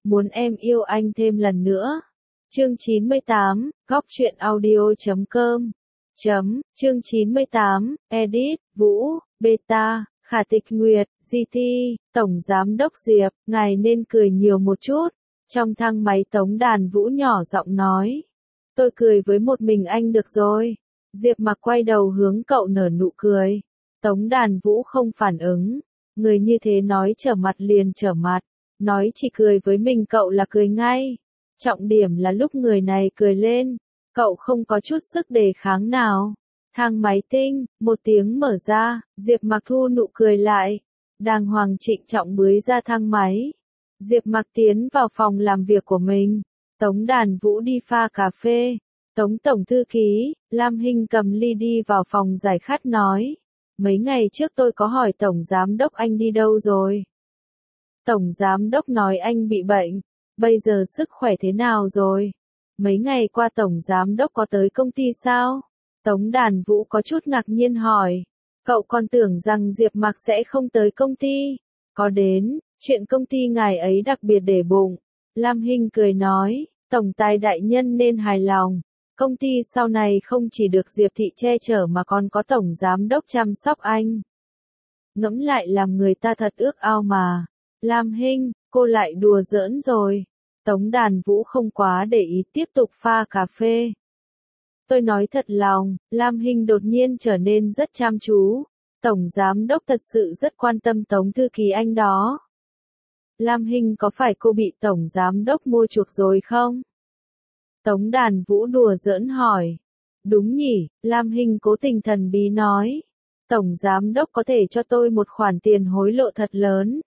muốn em yêu anh thêm lần nữa. Chương 98, góc truyện audio.com. Chương 98, edit, Vũ, Beta, Khả Tịch Nguyệt, GT, Tổng Giám đốc Diệp, ngài nên cười nhiều một chút. Trong thang máy Tống Đàn Vũ nhỏ giọng nói. Tôi cười với một mình anh được rồi. Diệp Mặc quay đầu hướng cậu nở nụ cười. Tống Đàn Vũ không phản ứng. Người như thế nói trở mặt liền trở mặt. Nói chỉ cười với mình cậu là cười ngay. Trọng điểm là lúc người này cười lên, cậu không có chút sức đề kháng nào. Thang máy tinh, một tiếng mở ra, Diệp Mặc thu nụ cười lại. Đàng hoàng trịnh trọng bưới ra thang máy. Diệp Mặc tiến vào phòng làm việc của mình. Tống Đàn Vũ đi pha cà phê. Tống tổng thư ký, Lam Hinh cầm ly đi vào phòng giải khát nói. Mấy ngày trước tôi có hỏi Tổng Giám đốc anh đi đâu rồi. Tổng Giám đốc nói anh bị bệnh. Bây giờ sức khỏe thế nào rồi? Mấy ngày qua Tổng Giám đốc có tới công ty sao? Tống Đàn Vũ có chút ngạc nhiên hỏi. Cậu còn tưởng rằng Diệp Mặc sẽ không tới công ty. Có đến, chuyện công ty ngài ấy đặc biệt để bụng. Lam Hinh cười nói, Tổng tài đại nhân nên hài lòng. Công ty sau này không chỉ được Diệp Thị che chở mà còn có Tổng Giám đốc chăm sóc anh. Ngẫm lại làm người ta thật ước ao mà. Lam Hinh, cô lại đùa giỡn rồi. Tống Đàn Vũ không quá để ý tiếp tục pha cà phê. Tôi nói thật lòng, Lam Hinh đột nhiên trở nên rất chăm chú. Tổng Giám đốc thật sự rất quan tâm Tống thư ký anh đó. Lam Hinh có phải cô bị Tổng Giám đốc mua chuộc rồi không? Tống Đàn Vũ đùa giỡn hỏi. Đúng nhỉ, Lam Hinh cố tình thần bí nói. Tổng Giám đốc có thể cho tôi một khoản tiền hối lộ thật lớn.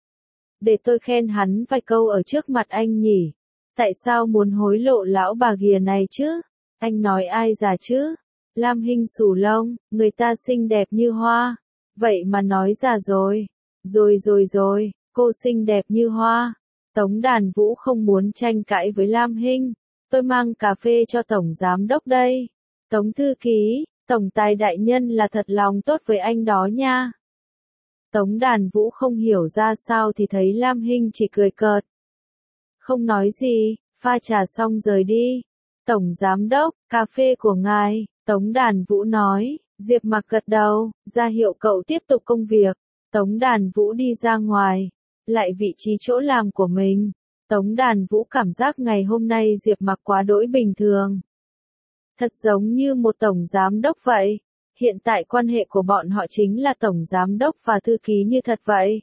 Để tôi khen hắn vài câu ở trước mặt anh nhỉ. Tại sao muốn hối lộ lão bà ghìa này chứ? Anh nói ai già chứ? Lam Hinh xù lông, người ta xinh đẹp như hoa. Vậy mà nói già rồi. Rồi, cô xinh đẹp như hoa. Tống Đàn Vũ không muốn tranh cãi với Lam Hinh. Tôi mang cà phê cho Tổng Giám đốc đây. Tống thư ký, Tổng tài đại nhân là thật lòng tốt với anh đó nha. Tống Đàn Vũ không hiểu ra sao thì thấy Lam Hinh chỉ cười cợt. Không nói gì, pha trà xong rời đi. Tổng Giám đốc, cà phê của ngài, Tống Đàn Vũ nói. Diệp Mặc gật đầu, ra hiệu cậu tiếp tục công việc. Tống Đàn Vũ đi ra ngoài, lại vị trí chỗ làm của mình. Tống Đàn Vũ cảm giác ngày hôm nay Diệp Mặc quá đỗi bình thường. Thật giống như một tổng giám đốc vậy. Hiện tại quan hệ của bọn họ chính là tổng giám đốc và thư ký như thật vậy.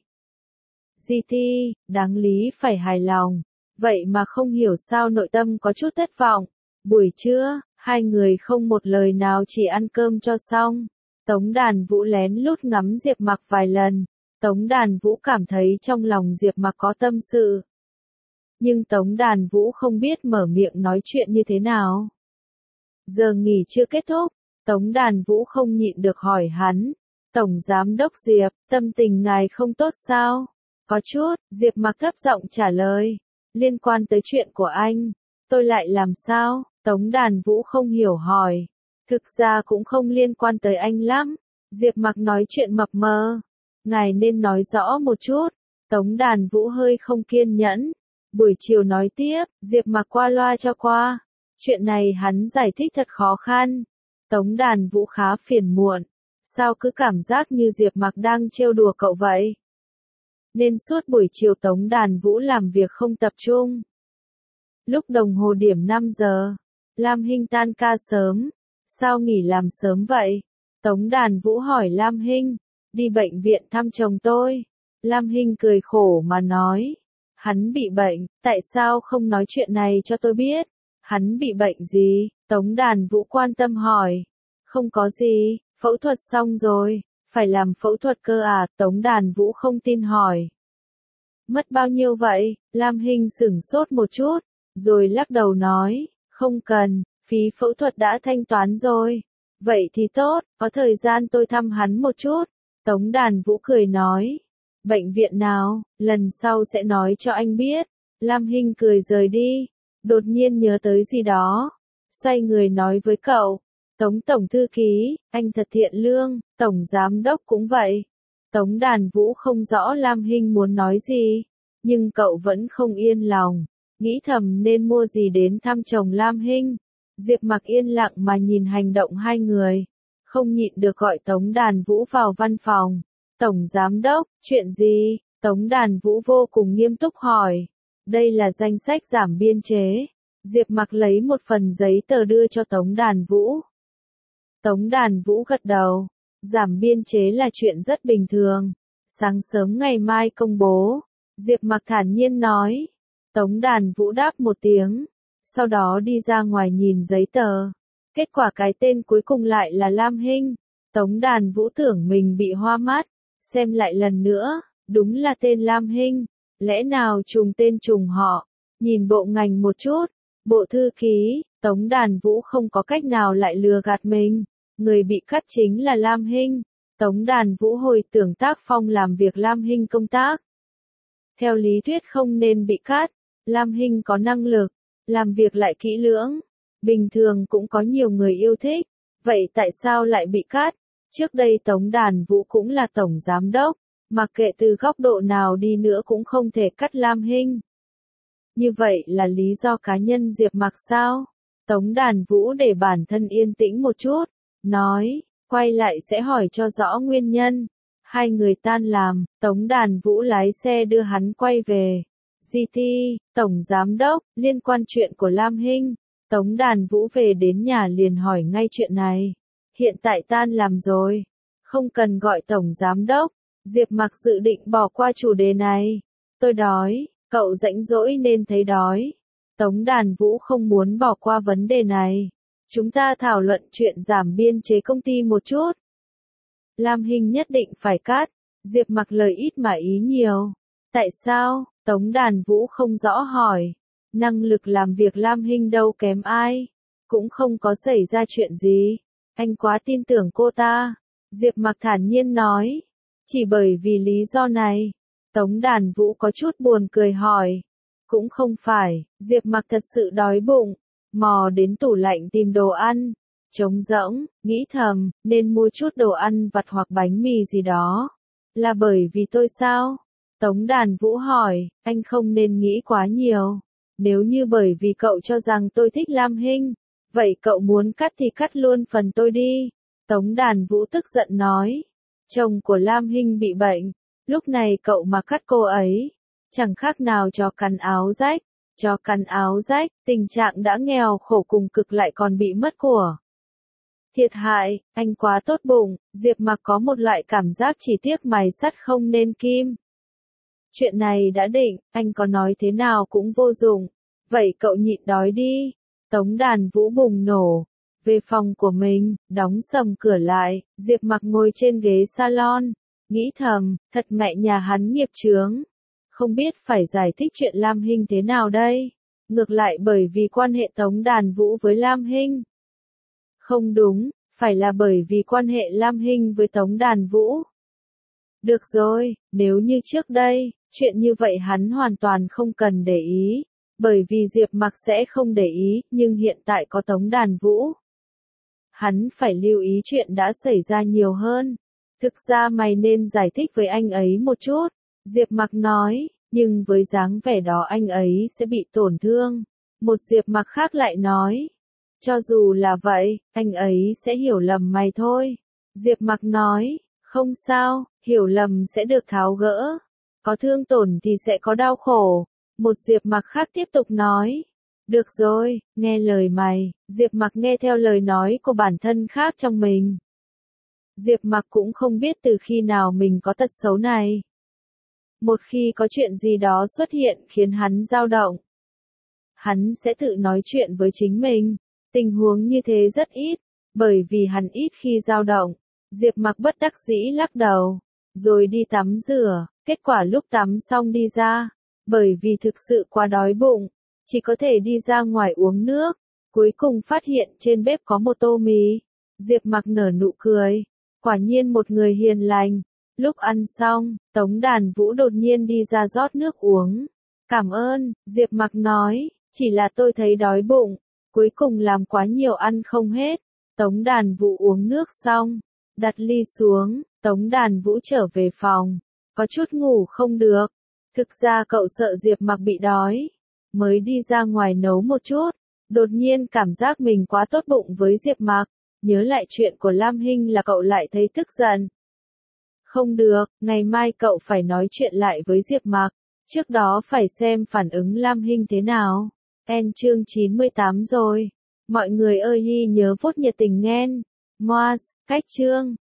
GT, đáng lý phải hài lòng. Vậy mà không hiểu sao nội tâm có chút thất vọng. Buổi trưa, hai người không một lời nào chỉ ăn cơm cho xong. Tống Đàn Vũ lén lút ngắm Diệp Mặc vài lần. Tống Đàn Vũ cảm thấy trong lòng Diệp Mặc có tâm sự. Nhưng Tống Đàn Vũ không biết mở miệng nói chuyện như thế nào. Giờ nghỉ chưa kết thúc, Tống Đàn Vũ không nhịn được hỏi hắn. Tổng Giám đốc Diệp, tâm tình ngài không tốt sao? Có chút, Diệp Mặc thấp giọng trả lời. Liên quan tới chuyện của anh, tôi lại làm sao? Tống Đàn Vũ không hiểu hỏi. Thực ra cũng không liên quan tới anh lắm. Diệp Mặc nói chuyện mập mờ. Ngài nên nói rõ một chút. Tống Đàn Vũ hơi không kiên nhẫn. Buổi chiều nói tiếp, Diệp Mặc qua loa cho qua. Chuyện này hắn giải thích thật khó khăn. Tống Đàn Vũ khá phiền muộn. Sao cứ cảm giác như Diệp Mặc đang trêu đùa cậu vậy? Nên suốt buổi chiều Tống Đàn Vũ làm việc không tập trung. Lúc đồng hồ điểm 5 giờ, Lam Hinh tan ca sớm. Sao nghỉ làm sớm vậy? Tống Đàn Vũ hỏi Lam Hinh. Đi bệnh viện thăm chồng tôi. Lam Hinh cười khổ mà nói. Hắn bị bệnh, tại sao không nói chuyện này cho tôi biết? Hắn bị bệnh gì? Tống Đàn Vũ quan tâm hỏi. Không có gì, phẫu thuật xong rồi. Phải làm phẫu thuật cơ à? Tống Đàn Vũ không tin hỏi. Mất bao nhiêu vậy? Lam Hinh sửng sốt một chút, rồi lắc đầu nói. Không cần, phí phẫu thuật đã thanh toán rồi. Vậy thì tốt, có thời gian tôi thăm hắn một chút. Tống Đàn Vũ cười nói. Bệnh viện nào, lần sau sẽ nói cho anh biết. Lam Hinh cười rời đi. Đột nhiên nhớ tới gì đó. Xoay người nói với cậu. Tống tổng thư ký, anh thật thiện lương, tổng giám đốc cũng vậy. Tống Đàn Vũ không rõ Lam Hinh muốn nói gì. Nhưng cậu vẫn không yên lòng, nghĩ thầm nên mua gì đến thăm chồng Lam Hinh. Diệp Mặc yên lặng mà nhìn hành động hai người, không nhịn được gọi Tống Đàn Vũ vào văn phòng. Tổng Giám Đốc, chuyện gì? Tống Đàn Vũ vô cùng nghiêm túc hỏi. Đây là danh sách giảm biên chế. Diệp Mặc lấy một phần giấy tờ đưa cho Tống Đàn Vũ. Tống Đàn Vũ gật đầu. Giảm biên chế là chuyện rất bình thường. Sáng sớm ngày mai công bố. Diệp Mặc thản nhiên nói. Tống Đàn Vũ đáp một tiếng. Sau đó đi ra ngoài nhìn giấy tờ. Kết quả cái tên cuối cùng lại là Lam Hinh. Tống Đàn Vũ tưởng mình bị hoa mắt. Xem lại lần nữa, đúng là tên Lam Hinh. Lẽ nào trùng tên trùng họ? Nhìn bộ ngành một chút. Bộ thư ký, Tống Đàn Vũ không có cách nào lại lừa gạt mình. Người bị cắt chính là Lam Hinh. Tống Đàn Vũ hồi tưởng tác phong làm việc Lam Hinh công tác. Theo lý thuyết không nên bị cắt. Lam Hinh có năng lực, làm việc lại kỹ lưỡng. Bình thường cũng có nhiều người yêu thích. Vậy tại sao lại bị cắt? Trước đây Tống Đàn Vũ cũng là tổng giám đốc. Mặc kệ từ góc độ nào đi nữa cũng không thể cắt Lam Hinh. Như vậy là lý do cá nhân Diệp Mặc sao? Tống Đàn Vũ để bản thân yên tĩnh một chút. Nói, quay lại sẽ hỏi cho rõ nguyên nhân. Hai người tan làm, Tống Đàn Vũ lái xe đưa hắn quay về. GT, Tổng Giám Đốc, liên quan chuyện của Lam Hinh. Tống Đàn Vũ về đến nhà liền hỏi ngay chuyện này. Hiện tại tan làm rồi. Không cần gọi Tổng Giám Đốc. Diệp Mặc dự định bỏ qua chủ đề này. Tôi đói, cậu rảnh rỗi nên thấy đói. Tống Đàn Vũ không muốn bỏ qua vấn đề này. Chúng ta thảo luận chuyện giảm biên chế công ty một chút. Lam Hinh nhất định phải cắt. Diệp Mặc lời ít mà ý nhiều. Tại sao? Tống Đàn Vũ không rõ hỏi. Năng lực làm việc Lam Hinh đâu kém ai. Cũng không có xảy ra chuyện gì. Anh quá tin tưởng cô ta. Diệp Mặc thản nhiên nói. Chỉ bởi vì lý do này. Tống Đàn Vũ có chút buồn cười hỏi. Cũng không phải, Diệp Mặc thật sự đói bụng. Mò đến tủ lạnh tìm đồ ăn. Trống rỗng, nghĩ thầm, nên mua chút đồ ăn vặt hoặc bánh mì gì đó. Là bởi vì tôi sao? Tống Đàn Vũ hỏi, anh không nên nghĩ quá nhiều. Nếu như bởi vì cậu cho rằng tôi thích Lam Hinh, vậy cậu muốn cắt thì cắt luôn phần tôi đi. Tống Đàn Vũ tức giận nói. Chồng của Lam Hinh bị bệnh. Lúc này cậu mà cắt cô ấy. Chẳng khác nào chó cắn áo rách. Chó cắn áo rách, tình trạng đã nghèo khổ cùng cực lại còn bị mất của. Thiệt hại, anh quá tốt bụng. Diệp Mặc có một loại cảm giác chỉ tiếc mài sắt không nên kim. Chuyện này đã định, anh có nói thế nào cũng vô dụng. Vậy cậu nhịn đói đi. Tống Đàn Vũ bùng nổ. Về phòng của mình, đóng sầm cửa lại, Diệp Mặc ngồi trên ghế salon. Nghĩ thầm, thật mẹ nhà hắn nghiệp chướng. Không biết phải giải thích chuyện Lam Hinh thế nào đây. Ngược lại bởi vì quan hệ Tống Đàn Vũ với Lam Hinh. Không đúng, phải là bởi vì quan hệ Lam Hinh với Tống Đàn Vũ. Được rồi, nếu như trước đây, chuyện như vậy hắn hoàn toàn không cần để ý. Bởi vì Diệp Mặc sẽ không để ý, nhưng hiện tại có Tống Đàn Vũ. Hắn phải lưu ý chuyện đã xảy ra nhiều hơn. Thực ra mày nên giải thích với anh ấy một chút. Diệp Mặc nói, nhưng với dáng vẻ đó anh ấy sẽ bị tổn thương. Một Diệp Mặc khác lại nói, cho dù là vậy, anh ấy sẽ hiểu lầm mày thôi. Diệp Mặc nói, không sao, hiểu lầm sẽ được tháo gỡ. Có thương tổn thì sẽ có đau khổ. Một Diệp Mặc khác tiếp tục nói, được rồi, nghe lời mày. Diệp Mặc nghe theo lời nói của bản thân khác trong mình. Diệp Mặc cũng không biết từ khi nào mình có tật xấu này. Một khi có chuyện gì đó xuất hiện khiến hắn dao động, hắn sẽ tự nói chuyện với chính mình. Tình huống như thế rất ít, bởi vì hắn ít khi dao động. Diệp Mặc bất đắc dĩ lắc đầu, rồi đi tắm rửa. Kết quả lúc tắm xong đi ra, bởi vì thực sự quá đói bụng, chỉ có thể đi ra ngoài uống nước. Cuối cùng phát hiện trên bếp có một tô mì. Diệp Mặc nở nụ cười, quả nhiên một người hiền lành. Lúc ăn xong, Tống Đàn Vũ đột nhiên đi ra rót nước uống. Cảm ơn, Diệp Mặc nói, chỉ là tôi thấy đói bụng, cuối cùng làm quá nhiều ăn không hết. Tống Đàn Vũ uống nước xong, đặt ly xuống, Tống Đàn Vũ trở về phòng, có chút ngủ không được. Thực ra cậu sợ Diệp Mặc bị đói, mới đi ra ngoài nấu một chút. Đột nhiên cảm giác mình quá tốt bụng với Diệp Mặc, nhớ lại chuyện của Lam Hinh là cậu lại thấy tức giận. Không được, ngày mai cậu phải nói chuyện lại với Diệp Mặc, trước đó phải xem phản ứng Lam Hinh thế nào. Chương 98 rồi. Mọi người ơi nhớ vote nhiệt tình nghe. Moaz, cách chương.